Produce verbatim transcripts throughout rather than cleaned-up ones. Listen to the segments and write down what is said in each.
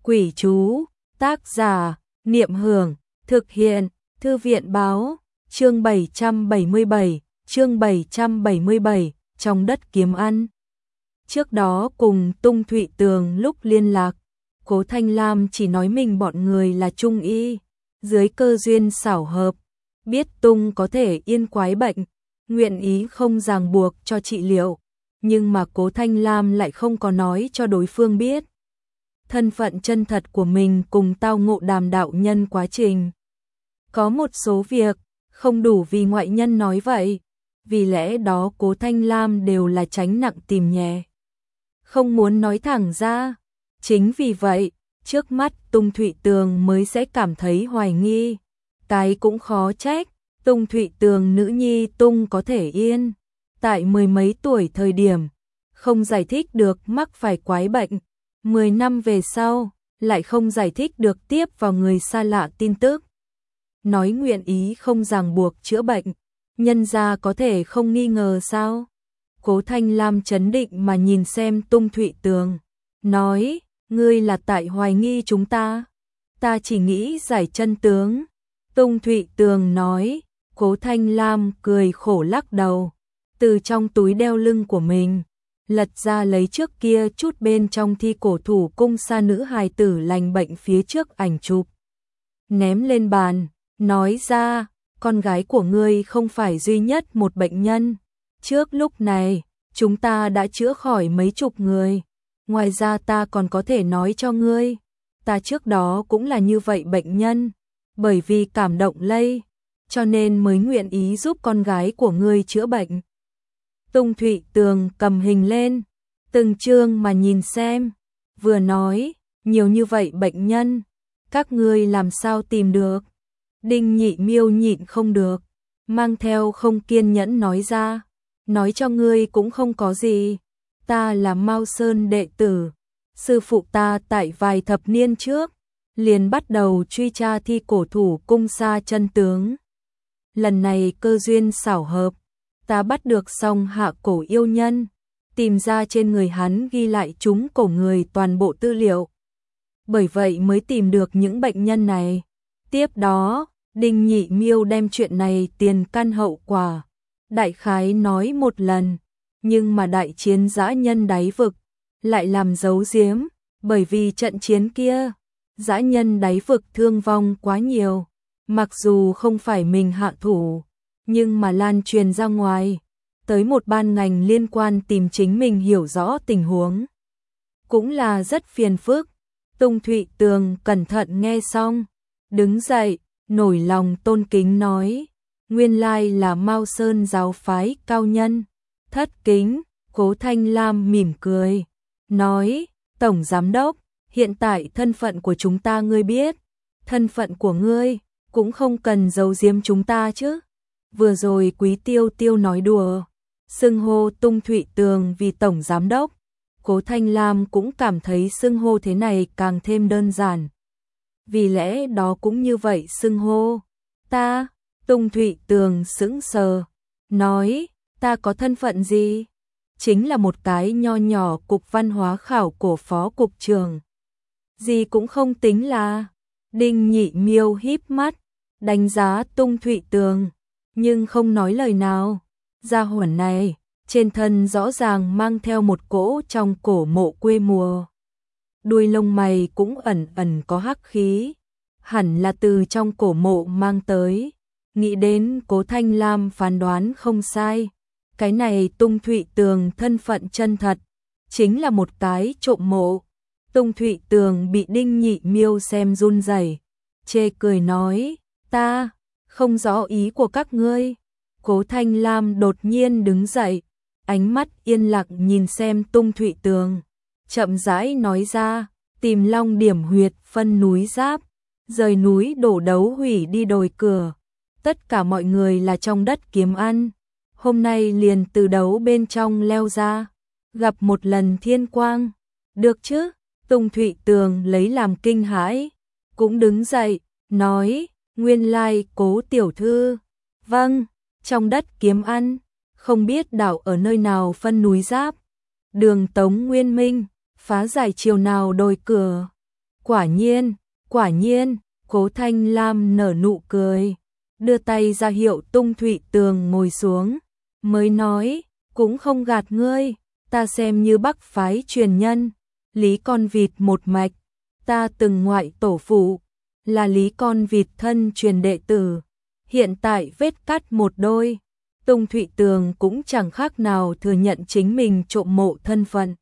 Quỷ chú, tác giả, Niệm Hưởng, thực hiện, Thư viện báo, chương bảy trăm bảy mươi bảy, chương bảy trăm bảy mươi bảy, trong đất kiếm ăn. Trước đó cùng Tung Thụy Tường lúc liên lạc, Cố Thanh Lam chỉ nói mình bọn người là trung y, dưới cơ duyên xảo hợp, biết Tung có thể yên quái bệnh, nguyện ý không ràng buộc cho trị liệu, nhưng mà Cố Thanh Lam lại không có nói cho đối phương biết thân phận chân thật của mình cùng tao ngộ Đàm đạo nhân quá trình. Có một số việc không đủ vì ngoại nhân nói vậy, vì lẽ đó Cố Thanh Lam đều là tránh nặng tìm nhẹ, không muốn nói thẳng ra. Chính vì vậy, trước mắt Tung Thụy Tường mới sẽ cảm thấy hoài nghi. Cái cũng khó trách, Tung Thụy Tường nữ nhi Tung có thể yên, tại mười mấy tuổi thời điểm, không giải thích được mắc phải quái bệnh, mười năm về sau, lại không giải thích được tiếp vào người xa lạ tin tức. Nói nguyện ý không ràng buộc chữa bệnh, nhân gia có thể không nghi ngờ sao? Cố Thanh Lam chấn định mà nhìn xem Tung Thụy Tường, nói, ngươi là tại hoài nghi chúng ta, ta chỉ nghĩ giải chân tướng. Tung Thụy Tường nói. Cố Thanh Lam cười khổ lắc đầu, từ trong túi đeo lưng của mình, lật ra lấy trước kia chút bên trong thi cổ thủ cung sa nữ hài tử lành bệnh phía trước ảnh chụp, ném lên bàn, nói ra, con gái của ngươi không phải duy nhất một bệnh nhân, trước lúc này, chúng ta đã chữa khỏi mấy chục người, ngoài ra ta còn có thể nói cho ngươi, ta trước đó cũng là như vậy bệnh nhân, bởi vì cảm động lây, cho nên mới nguyện ý giúp con gái của ngươi chữa bệnh. Tung Thụy Tường cầm hình lên, từng chương mà nhìn xem, vừa nói, nhiều như vậy bệnh nhân, các ngươi làm sao tìm được? Đinh Nhị Miêu nhịn không được, mang theo không kiên nhẫn nói ra, nói cho ngươi cũng không có gì, ta là Mao Sơn đệ tử, sư phụ ta tại vài thập niên trước, liền bắt đầu truy tra thi cổ thủ cung sa chân tướng. Lần này cơ duyên xảo hợp, ta bắt được song hạ cổ yêu nhân, tìm ra trên người hắn ghi lại chúng cổ người toàn bộ tư liệu. Bởi vậy mới tìm được những bệnh nhân này. Tiếp đó, Đinh Nhị Miêu đem chuyện này tiền căn hậu quả, đại khái nói một lần, nhưng mà đại chiến dã nhân đáy vực, lại làm giấu giếm, bởi vì trận chiến kia, dã nhân đáy vực thương vong quá nhiều. Mặc dù không phải mình hạ thủ, nhưng mà lan truyền ra ngoài, tới một ban ngành liên quan tìm chính mình hiểu rõ tình huống. Cũng là rất phiền phức. Tung Thụy Tường cẩn thận nghe xong, đứng dậy, nổi lòng tôn kính nói, nguyên lai là Mao Sơn giáo phái cao nhân. Thất kính. Cố Thanh Lam mỉm cười, nói, Tổng Giám Đốc, hiện tại thân phận của chúng ta ngươi biết, thân phận của ngươi cũng không cần giấu giếm chúng ta chứ. Vừa rồi Quý Tiêu Tiêu nói đùa, xưng hô Tung Thụy Tường vì Tổng Giám Đốc, Cố Thanh Lam cũng cảm thấy xưng hô thế này càng thêm đơn giản. Vì lẽ đó cũng như vậy xưng hô, ta. Tung Thụy Tường sững sờ, nói, ta có thân phận gì? Chính là một cái nho nhỏ cục văn hóa khảo cổ phó cục trưởng. Gì cũng không tính là. Đinh Nhị Miêu híp mắt, đánh giá Tung Thụy Tường, nhưng không nói lời nào. Gia hỏa này, trên thân rõ ràng mang theo một cỗ trong cổ mộ quê mùa. Đuôi lông mày cũng ẩn ẩn có hắc khí, hẳn là từ trong cổ mộ mang tới. Nghĩ đến Cố Thanh Lam phán đoán không sai, cái này Tung Thụy Tường thân phận chân thật, chính là một cái trộm mộ. Tung Thụy Tường bị Đinh Nhị Miêu xem run rẩy, chê cười nói, ta không rõ ý của các ngươi. Cố Thanh Lam đột nhiên đứng dậy, ánh mắt yên lặng nhìn xem Tung Thụy Tường, chậm rãi nói ra, tìm long điểm huyệt phân núi giáp, rời núi đổ đấu hủy đi đồi cửa, tất cả mọi người là trong đất kiếm ăn, hôm nay liền từ đấu bên trong leo ra, gặp một lần thiên quang, được chứ? Tung Thụy Tường lấy làm kinh hãi, cũng đứng dậy, nói, nguyên lai Cố tiểu thư, vâng, trong đất kiếm ăn, không biết đảo ở nơi nào phân núi giáp, đường Tống Nguyên Minh, phá giải chiều nào đồi cửa. Quả nhiên, quả nhiên, Cố Thanh Lam nở nụ cười, đưa tay ra hiệu Tung Thụy Tường ngồi xuống, mới nói, cũng không gạt ngươi, ta xem như Bắc phái truyền nhân, Lý con vịt một mạch, ta từng ngoại tổ phụ, là Lý con vịt thân truyền đệ tử, hiện tại vết cắt một đôi. Tung Thụy Tường cũng chẳng khác nào thừa nhận chính mình trộm mộ thân phận.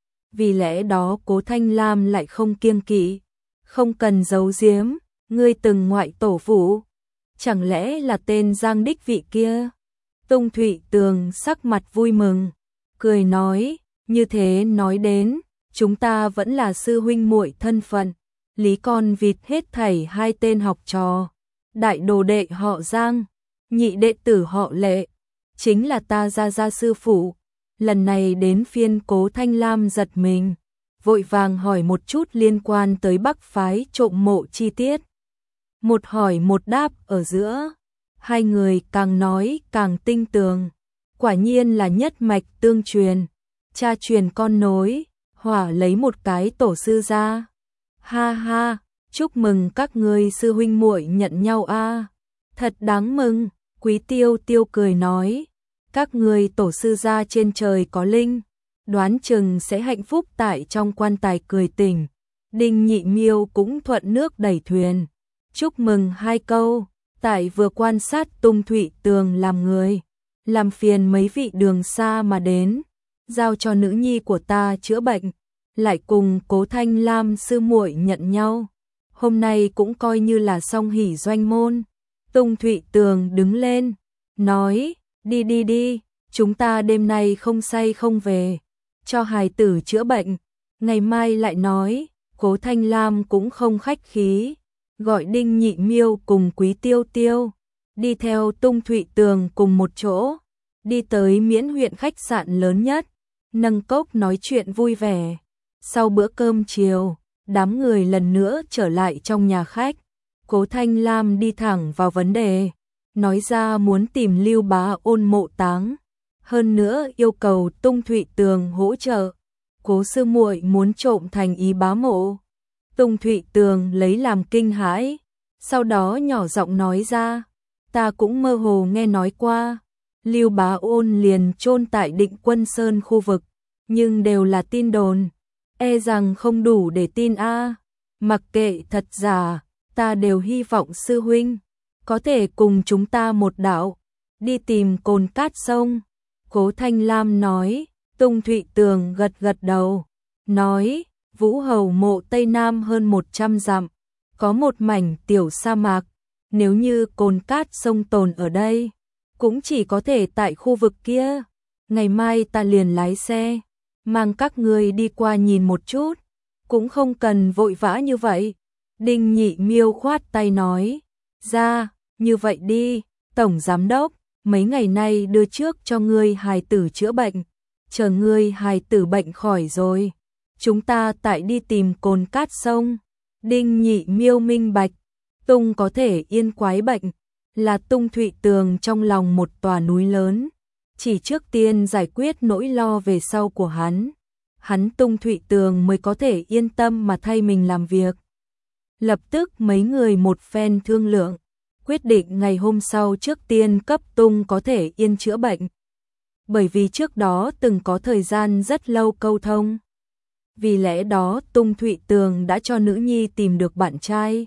Vì lẽ đó Cố Thanh Lam lại không kiêng kỵ, không cần giấu giếm, ngươi từng ngoại tổ phụ, chẳng lẽ là tên Giang Đích vị kia? Tung Thụy Tường sắc mặt vui mừng, cười nói, như thế nói đến, chúng ta vẫn là sư huynh muội thân phận, Lý con vịt hết thảy hai tên học trò, đại đồ đệ họ Giang, nhị đệ tử họ Lệ, chính là ta gia gia sư phụ. Lần này đến phiên Cố Thanh Lam giật mình, vội vàng hỏi một chút liên quan tới Bắc phái trộm mộ chi tiết. Một hỏi một đáp ở giữa, hai người càng nói càng tinh tường, quả nhiên là nhất mạch tương truyền, cha truyền con nối, hỏa lấy một cái tổ sư ra. Ha ha, chúc mừng các ngươi sư huynh muội nhận nhau a, thật đáng mừng. Quý Tiêu Tiêu cười nói, các ngươi tổ sư gia trên trời có linh, đoán chừng sẽ hạnh phúc tại trong quan tài cười tỉnh. Đinh Nhị Miêu cũng thuận nước đẩy thuyền, chúc mừng hai câu, tại vừa quan sát Tung Thụy Tường làm người, làm phiền mấy vị đường xa mà đến, giao cho nữ nhi của ta chữa bệnh, lại cùng Cố Thanh Lam sư muội nhận nhau, hôm nay cũng coi như là song hỷ doanh môn. Tung Thụy Tường đứng lên, nói, đi đi đi, chúng ta đêm nay không say không về, cho hài tử chữa bệnh, ngày mai lại nói. Cố Thanh Lam cũng không khách khí, gọi Đinh Nhị Miêu cùng Quý Tiêu Tiêu, đi theo Tung Thụy Tường cùng một chỗ, đi tới Miễn huyện khách sạn lớn nhất, nâng cốc nói chuyện vui vẻ. Sau bữa cơm chiều, đám người lần nữa trở lại trong nhà khách, Cố Thanh Lam đi thẳng vào vấn đề, nói ra muốn tìm Lưu Bá Ôn mộ táng, hơn nữa yêu cầu Tung Thụy Tường hỗ trợ. Cố sư muội muốn trộm thành ý bá mộ. Tung Thụy Tường lấy làm kinh hãi, sau đó nhỏ giọng nói ra, ta cũng mơ hồ nghe nói qua, Lưu Bá Ôn liền chôn tại Định Quân Sơn khu vực, nhưng đều là tin đồn, e rằng không đủ để tin a. Mặc kệ thật giả, ta đều hy vọng sư huynh có thể cùng chúng ta một đạo, đi tìm cồn cát sông. Cố Thanh Lam nói. Tung Thụy Tường gật gật đầu, nói, Vũ Hầu mộ Tây Nam hơn một trăm dặm, có một mảnh tiểu sa mạc, nếu như cồn cát sông tồn ở đây, cũng chỉ có thể tại khu vực kia, ngày mai ta liền lái xe, mang các ngươi đi qua nhìn một chút, cũng không cần vội vã như vậy. Đinh Nhị Miêu khoát tay nói, ra, như vậy đi, Tổng Giám Đốc, mấy ngày nay đưa trước cho ngươi hài tử chữa bệnh. Chờ ngươi hài tử bệnh khỏi rồi, chúng ta tại đi tìm cồn cát sông. Đinh Nhị Miêu minh bạch, Tung có thể yên quái bệnh, là Tung Thụy Tường trong lòng một tòa núi lớn, chỉ trước tiên giải quyết nỗi lo về sau của hắn, hắn Tung Thụy Tường mới có thể yên tâm mà thay mình làm việc. Lập tức mấy người một phen thương lượng, quyết định ngày hôm sau trước tiên cấp Tung có thể yên chữa bệnh. Bởi vì trước đó từng có thời gian rất lâu câu thông. Vì lẽ đó Tung Thụy Tường đã cho nữ nhi tìm được bạn trai.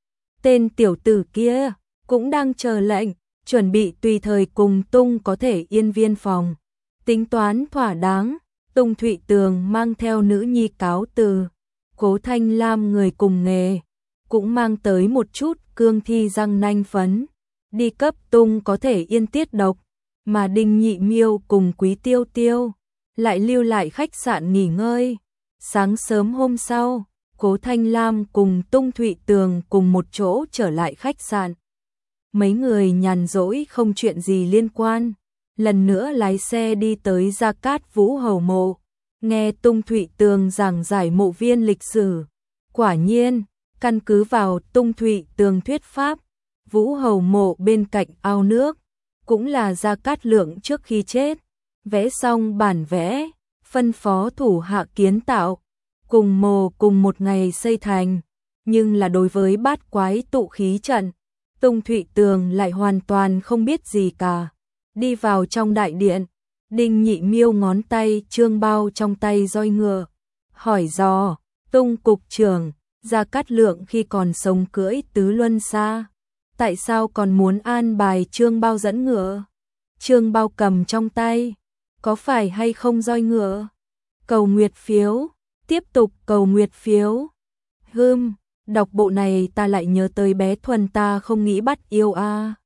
Tên tiểu tử kia cũng đang chờ lệnh, chuẩn bị tùy thời cùng Tung có thể yên viên phòng. Tính toán thỏa đáng, Tung Thụy Tường mang theo nữ nhi cáo từ. Cố Thanh Lam người cùng nghề, cũng mang tới một chút cương thi răng nanh phấn, đi cấp Tung có thể yên tiết độc. Mà Đinh Nhị Miêu cùng Quý Tiêu Tiêu lại lưu lại khách sạn nghỉ ngơi. Sáng sớm hôm sau, Cố Thanh Lam cùng Tung Thụy Tường cùng một chỗ trở lại khách sạn. Mấy người nhàn rỗi không chuyện gì liên quan, lần nữa lái xe đi tới Gia Cát Vũ Hầu mộ, nghe Tung Thụy Tường giảng giải mộ viên lịch sử. Quả nhiên, căn cứ vào Tung Thụy Tường thuyết pháp, Vũ Hầu mộ bên cạnh ao nước, cũng là Gia Cát Lượng trước khi chết, vẽ xong bản vẽ, phân phó thủ hạ kiến tạo, cùng mồ cùng một ngày xây thành. nhưng là đối với bát quái tụ khí trận, Tung Thụy Tường lại hoàn toàn không biết gì cả. Đi vào trong đại điện, Đinh Nhị Miêu ngón tay trương bao trong tay roi ngựa, hỏi dò, Tung cục trưởng, Gia Cát Lượng khi còn sống cưỡi tứ luân xa, tại sao còn muốn an bài trương bao dẫn ngựa? Trương bao cầm trong tay, có phải hay không roi ngựa? Cầu nguyệt phiếu, tiếp tục cầu nguyệt phiếu. Hừm, đọc bộ này ta lại nhớ tới bé Thuần ta không nghĩ bắt yêu a. À.